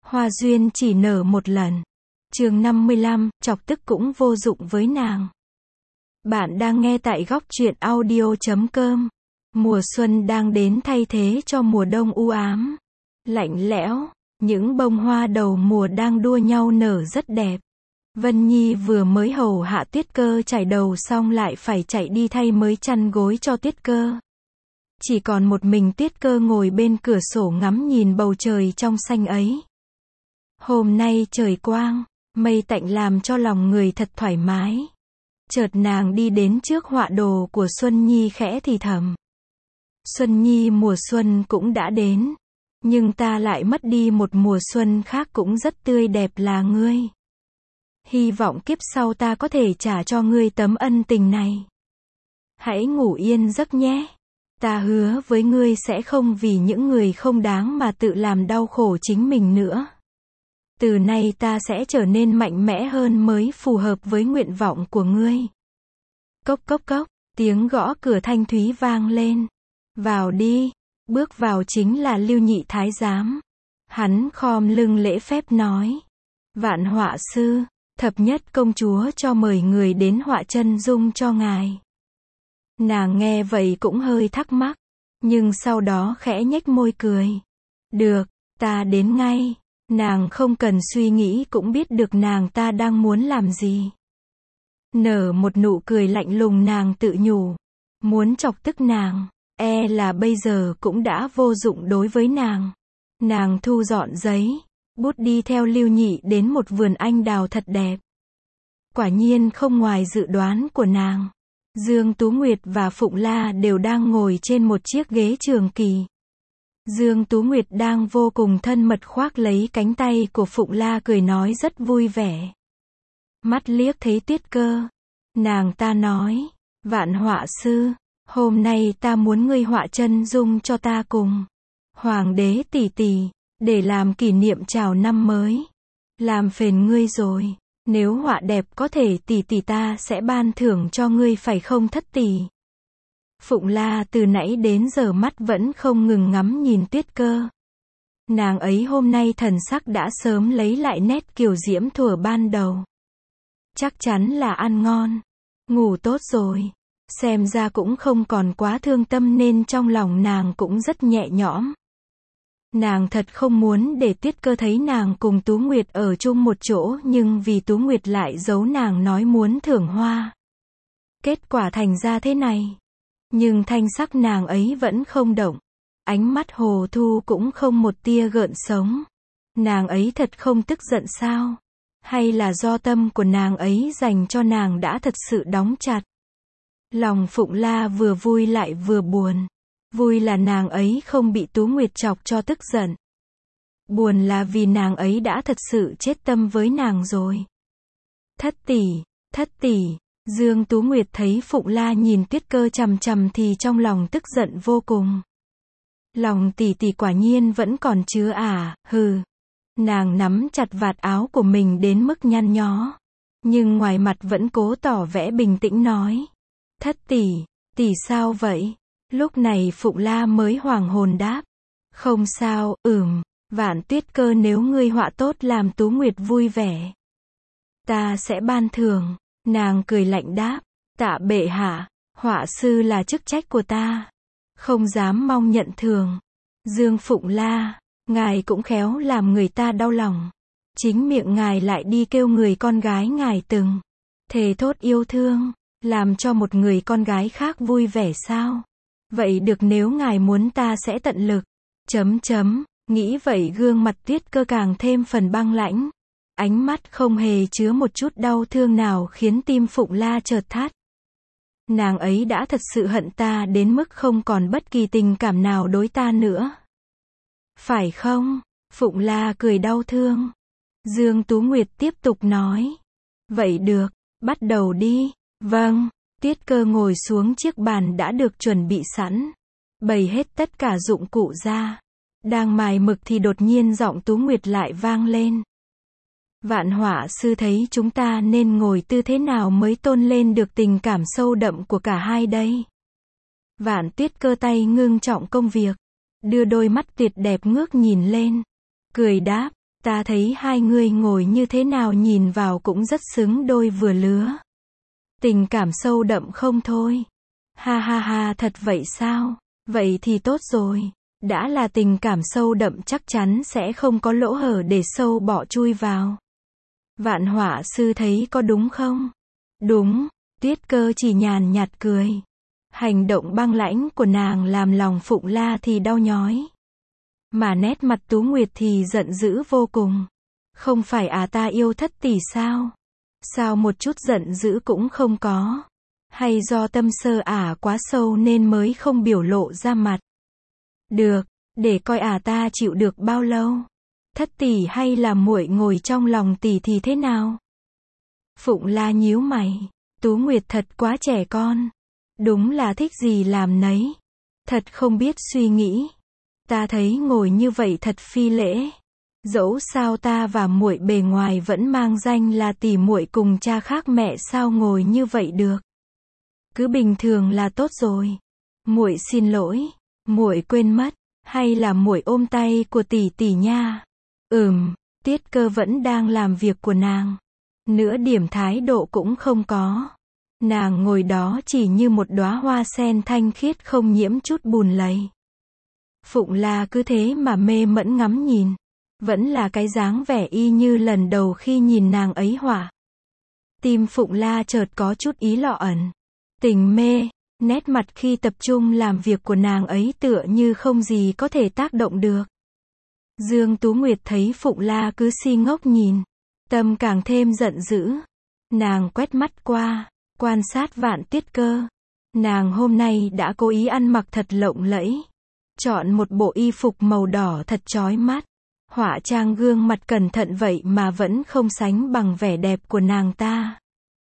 Hoa duyên chỉ nở một lần. Chương 55, chọc tức cũng vô dụng với nàng. Bạn đang nghe tại góc truyện audio.com. Mùa xuân đang đến thay thế cho mùa đông u ám, lạnh lẽo, những bông hoa đầu mùa đang đua nhau nở rất đẹp. Vân Nhi vừa mới hầu hạ Tuyết Cơ chải đầu xong lại phải chạy đi thay mới chăn gối cho Tuyết Cơ. Chỉ còn một mình Tuyết Cơ ngồi bên cửa sổ ngắm nhìn bầu trời trong xanh ấy. Hôm nay trời quang, mây tạnh làm cho lòng người thật thoải mái. Chợt nàng đi đến trước họa đồ của Xuân Nhi khẽ thì thầm. Xuân Nhi, mùa xuân cũng đã đến, nhưng ta lại mất đi một mùa xuân khác cũng rất tươi đẹp là ngươi. Hy vọng kiếp sau ta có thể trả cho ngươi tấm ân tình này. Hãy ngủ yên giấc nhé. Ta hứa với ngươi sẽ không vì những người không đáng mà tự làm đau khổ chính mình nữa. Từ nay ta sẽ trở nên mạnh mẽ hơn mới phù hợp với nguyện vọng của ngươi. Cốc cốc cốc, tiếng gõ cửa thanh thúy vang lên. Vào đi. Bước vào chính là Lưu Nhị Thái giám. Hắn khom lưng lễ phép nói. Vạn họa sư, thập nhất công chúa cho mời người đến họa chân dung cho ngài. Nàng nghe vậy cũng hơi thắc mắc, nhưng sau đó khẽ nhếch môi cười. Được, ta đến ngay. Nàng không cần suy nghĩ cũng biết được nàng ta đang muốn làm gì. Nở một nụ cười lạnh lùng, nàng tự nhủ. Muốn chọc tức nàng, e là bây giờ cũng đã vô dụng đối với nàng. Nàng thu dọn giấy, bút đi theo Lưu Nhị đến một vườn anh đào thật đẹp. Quả nhiên không ngoài dự đoán của nàng. Dương Tú Nguyệt và Phụng La đều đang ngồi trên một chiếc ghế trường kỳ. Dương Tú Nguyệt đang vô cùng thân mật khoác lấy cánh tay của Phụng La cười nói rất vui vẻ. Mắt liếc thấy Tuyết Cơ. Nàng ta nói, vạn họa sư, hôm nay ta muốn ngươi họa chân dung cho ta cùng Hoàng đế tỷ tỷ, để làm kỷ niệm chào năm mới. Làm phiền ngươi rồi, nếu họa đẹp có thể tỷ tỷ ta sẽ ban thưởng cho ngươi phải không thất tỷ. Phụng La từ nãy đến giờ mắt vẫn không ngừng ngắm nhìn Tuyết Cơ. Nàng ấy hôm nay thần sắc đã sớm lấy lại nét kiều diễm thuở ban đầu. Chắc chắn là ăn ngon, ngủ tốt rồi. Xem ra cũng không còn quá thương tâm nên trong lòng nàng cũng rất nhẹ nhõm. Nàng thật không muốn để Tuyết Cơ thấy nàng cùng Tú Nguyệt ở chung một chỗ, nhưng vì Tú Nguyệt lại giấu nàng nói muốn thưởng hoa. Kết quả thành ra thế này. Nhưng thanh sắc nàng ấy vẫn không động. Ánh mắt hồ thu cũng không một tia gợn sống. Nàng ấy thật không tức giận sao? Hay là do tâm của nàng ấy dành cho nàng đã thật sự đóng chặt? Lòng Phụng La vừa vui lại vừa buồn. Vui là nàng ấy không bị Tú Nguyệt chọc cho tức giận. Buồn là vì nàng ấy đã thật sự chết tâm với nàng rồi. Thất tỷ. Dương Tú Nguyệt thấy Phụng La nhìn Tuyết Cơ chằm chằm thì trong lòng tức giận vô cùng. Lòng tỷ tỷ quả nhiên vẫn còn chứa à, hừ. Nàng nắm chặt vạt áo của mình đến mức nhăn nhó. Nhưng ngoài mặt vẫn cố tỏ vẻ bình tĩnh nói. Thất tỷ sao vậy? Lúc này Phụng La mới hoàng hồn đáp. Không sao, vạn Tuyết Cơ nếu ngươi họa tốt làm Tú Nguyệt vui vẻ, ta sẽ ban thưởng. Nàng cười lạnh đáp. Tạ bệ hạ, họa sư là chức trách của ta, không dám mong nhận thưởng. Dương Phụng La, ngài cũng khéo làm người ta đau lòng. Chính miệng ngài lại đi kêu người con gái ngài từng thề thốt yêu thương, làm cho một người con gái khác vui vẻ sao? Vậy được, nếu ngài muốn ta sẽ tận lực. Nghĩ vậy gương mặt Tuyết Cơ càng thêm phần băng lãnh. Ánh mắt không hề chứa một chút đau thương nào khiến tim Phụng La chợt thắt. Nàng ấy đã thật sự hận ta đến mức không còn bất kỳ tình cảm nào đối ta nữa. Phải không? Phụng La cười đau thương. Dương Tú Nguyệt tiếp tục nói. Vậy được, bắt đầu đi. Vâng. Tuyết Cơ ngồi xuống chiếc bàn đã được chuẩn bị sẵn. Bày hết tất cả dụng cụ ra. Đang mài mực thì đột nhiên giọng Tú Nguyệt lại vang lên. Vạn họa sư thấy chúng ta nên ngồi tư thế nào mới tôn lên được tình cảm sâu đậm của cả hai đây? Vạn Tuyết Cơ tay ngưng trọng công việc, đưa đôi mắt tuyệt đẹp ngước nhìn lên, cười đáp, Ta thấy hai người ngồi như thế nào nhìn vào cũng rất xứng đôi vừa lứa. Tình cảm sâu đậm không thôi. Ha ha ha, thật vậy sao? Vậy thì tốt rồi. Đã là tình cảm sâu đậm chắc chắn sẽ không có lỗ hở để sâu bọ chui vào. Vạn họa sư thấy có đúng không? Đúng, Tuyết Cơ chỉ nhàn nhạt cười. Hành động băng lãnh của nàng làm lòng Phụng La thì đau nhói. Mà nét mặt Tú Nguyệt thì giận dữ vô cùng. Không phải ta yêu Thất tỷ sao? Sao một chút giận dữ cũng không có? Hay do tâm sơ quá sâu nên mới không biểu lộ ra mặt? Được, để coi ta chịu được bao lâu. Thất tỷ hay là muội ngồi trong lòng tỷ thì thế nào? Phụng La nhíu mày. Tú Nguyệt thật quá trẻ con. Đúng là thích gì làm nấy. Thật không biết suy nghĩ. Ta thấy ngồi như vậy thật phi lễ. Dẫu sao ta và muội bề ngoài vẫn mang danh là tỷ muội cùng cha khác mẹ, sao ngồi như vậy được? Cứ bình thường là tốt rồi. Muội xin lỗi, muội quên mất, hay là muội ôm tay của tỷ tỷ nha. Tuyết Cơ vẫn đang làm việc của nàng. Nửa điểm thái độ cũng không có. Nàng ngồi đó chỉ như một đóa hoa sen thanh khiết không nhiễm chút bùn lầy. Phụng La cứ thế mà mê mẫn ngắm nhìn. Vẫn là cái dáng vẻ y như lần đầu khi nhìn nàng ấy họa. Tim Phụng La chợt có chút ý lọ ẩn. Tình mê, nét mặt khi tập trung làm việc của nàng ấy tựa như không gì có thể tác động được. Dương Tú Nguyệt thấy Phụng La cứ si ngốc nhìn. Tâm càng thêm giận dữ. Nàng quét mắt qua, quan sát Vạn Tuyết Cơ. Nàng hôm nay đã cố ý ăn mặc thật lộng lẫy. Chọn một bộ y phục màu đỏ thật chói mắt. Họa trang gương mặt cẩn thận vậy mà vẫn không sánh bằng vẻ đẹp của nàng ta.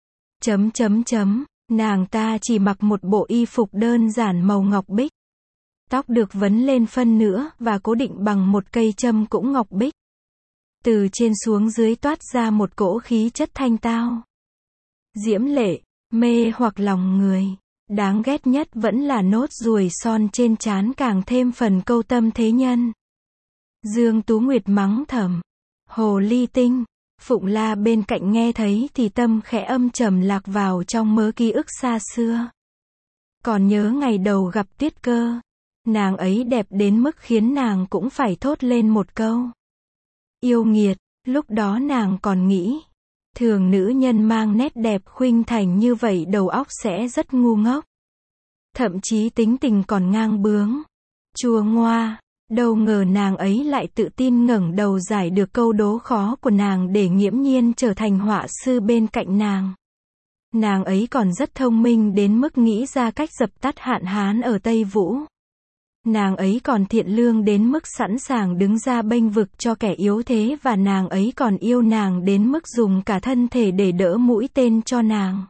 Nàng ta chỉ mặc một bộ y phục đơn giản màu ngọc bích. Tóc được vấn lên phân nữa và cố định bằng một cây châm cũng ngọc bích. Từ trên xuống dưới toát ra một cỗ khí chất thanh tao. Diễm lệ, mê hoặc lòng người. Đáng ghét nhất vẫn là nốt ruồi son trên trán càng thêm phần câu tâm thế nhân. Dương Tú Nguyệt mắng thầm. Hồ ly tinh. Phụng La bên cạnh nghe thấy thì tâm khẽ âm trầm lạc vào trong mớ ký ức xa xưa. Còn nhớ ngày đầu gặp Tuyết Cơ. Nàng ấy đẹp đến mức khiến nàng cũng phải thốt lên một câu. Yêu nghiệt. Lúc đó nàng còn nghĩ. Thường nữ nhân mang nét đẹp khuynh thành như vậy đầu óc sẽ rất ngu ngốc. Thậm chí tính tình còn ngang bướng. Chua ngoa. Đâu ngờ nàng ấy lại tự tin ngẩng đầu giải được câu đố khó của nàng để nghiễm nhiên trở thành họa sư bên cạnh nàng. Nàng ấy còn rất thông minh đến mức nghĩ ra cách dập tắt hạn hán ở Tây Vũ. Nàng ấy còn thiện lương đến mức sẵn sàng đứng ra bênh vực cho kẻ yếu thế, và nàng ấy còn yêu nàng đến mức dùng cả thân thể để đỡ mũi tên cho nàng.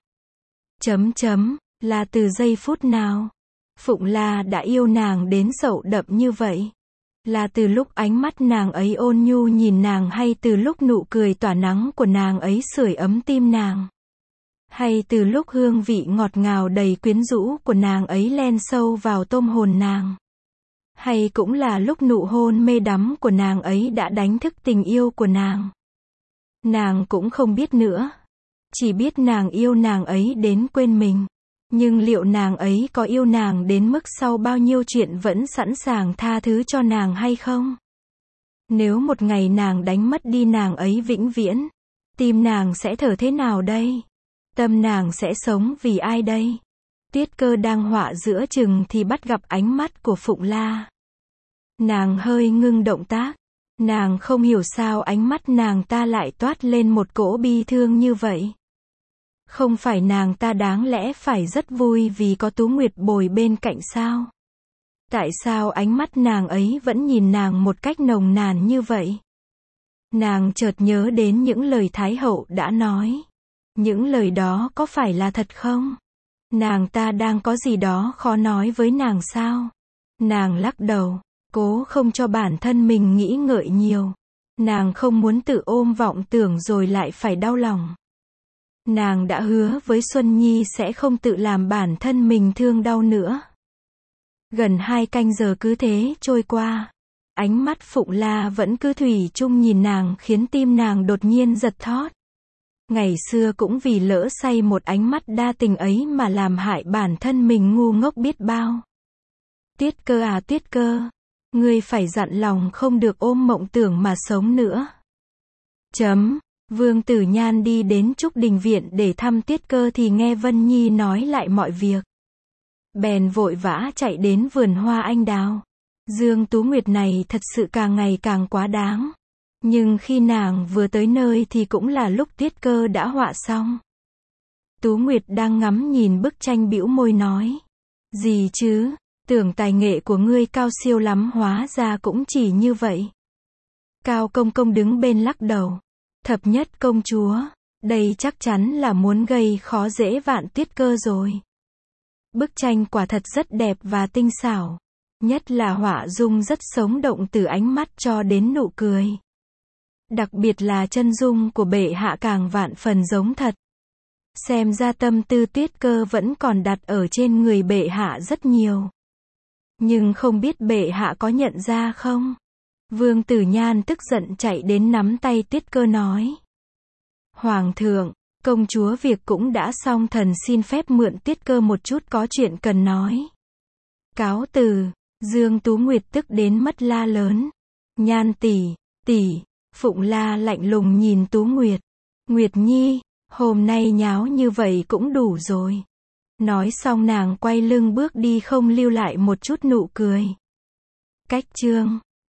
Là từ giây phút nào? Phụng La đã yêu nàng đến sâu đậm như vậy? Là từ lúc ánh mắt nàng ấy ôn nhu nhìn nàng, hay từ lúc nụ cười tỏa nắng của nàng ấy sưởi ấm tim nàng? Hay từ lúc hương vị ngọt ngào đầy quyến rũ của nàng ấy len sâu vào tâm hồn nàng? Hay cũng là lúc nụ hôn mê đắm của nàng ấy đã đánh thức tình yêu của nàng? Nàng cũng không biết nữa. Chỉ biết nàng yêu nàng ấy đến quên mình. Nhưng liệu nàng ấy có yêu nàng đến mức sau bao nhiêu chuyện vẫn sẵn sàng tha thứ cho nàng hay không? Nếu một ngày nàng đánh mất đi nàng ấy vĩnh viễn, tim nàng sẽ thở thế nào đây? Tâm nàng sẽ sống vì ai đây? Tuyết Cơ đang họa giữa chừng thì bắt gặp ánh mắt của Phụng La. Nàng hơi ngưng động tác. Nàng không hiểu sao ánh mắt nàng ta lại toát lên một cỗ bi thương như vậy. Không phải nàng ta đáng lẽ phải rất vui vì có Tú Nguyệt bồi bên cạnh sao? Tại sao ánh mắt nàng ấy vẫn nhìn nàng một cách nồng nàn như vậy? Nàng chợt nhớ đến những lời Thái hậu đã nói. Những lời đó có phải là thật không? Nàng ta đang có gì đó khó nói với nàng sao? Nàng lắc đầu, cố không cho bản thân mình nghĩ ngợi nhiều. Nàng không muốn tự ôm vọng tưởng rồi lại phải đau lòng. Nàng đã hứa với Xuân Nhi sẽ không tự làm bản thân mình thương đau nữa. Gần 2 canh giờ cứ thế trôi qua. Ánh mắt Phụng La vẫn cứ thủy chung nhìn nàng khiến tim nàng đột nhiên giật thót. Ngày xưa cũng vì lỡ say một ánh mắt đa tình ấy mà làm hại bản thân mình ngu ngốc biết bao. Tiết Cơ à Tiết Cơ, ngươi phải dặn lòng không được ôm mộng tưởng mà sống nữa. Vương Tử Nhan đi đến Trúc Đình Viện để thăm Tiết Cơ thì nghe Vân Nhi nói lại mọi việc. Bèn vội vã chạy đến vườn hoa anh đào. Dương Tú Nguyệt này thật sự càng ngày càng quá đáng. Nhưng khi nàng vừa tới nơi thì cũng là lúc Tiết Cơ đã họa xong. Tú Nguyệt đang ngắm nhìn bức tranh bĩu môi nói. Gì chứ, tưởng tài nghệ của ngươi cao siêu lắm hóa ra cũng chỉ như vậy. Cao Công Công đứng bên lắc đầu. Thập nhất công chúa, đây chắc chắn là muốn gây khó dễ Vạn Tiết Cơ rồi. Bức tranh quả thật rất đẹp và tinh xảo. Nhất là họa dung rất sống động từ ánh mắt cho đến nụ cười. Đặc biệt là chân dung của bệ hạ càng vạn phần giống thật. Xem ra tâm tư Tiết Cơ vẫn còn đặt ở trên người bệ hạ rất nhiều. Nhưng không biết bệ hạ có nhận ra không? Vương Tử Nhan tức giận chạy đến nắm tay Tiết Cơ nói. Hoàng thượng, công chúa việc cũng đã xong, thần xin phép mượn Tiết Cơ một chút có chuyện cần nói. Cáo từ. Dương Tú Nguyệt tức đến mất la lớn. Nhan tỷ. Phụng La lạnh lùng nhìn Tú Nguyệt. Nguyệt Nhi, hôm nay nháo như vậy cũng đủ rồi. Nói xong nàng quay lưng bước đi không lưu lại một chút nụ cười. Cách chương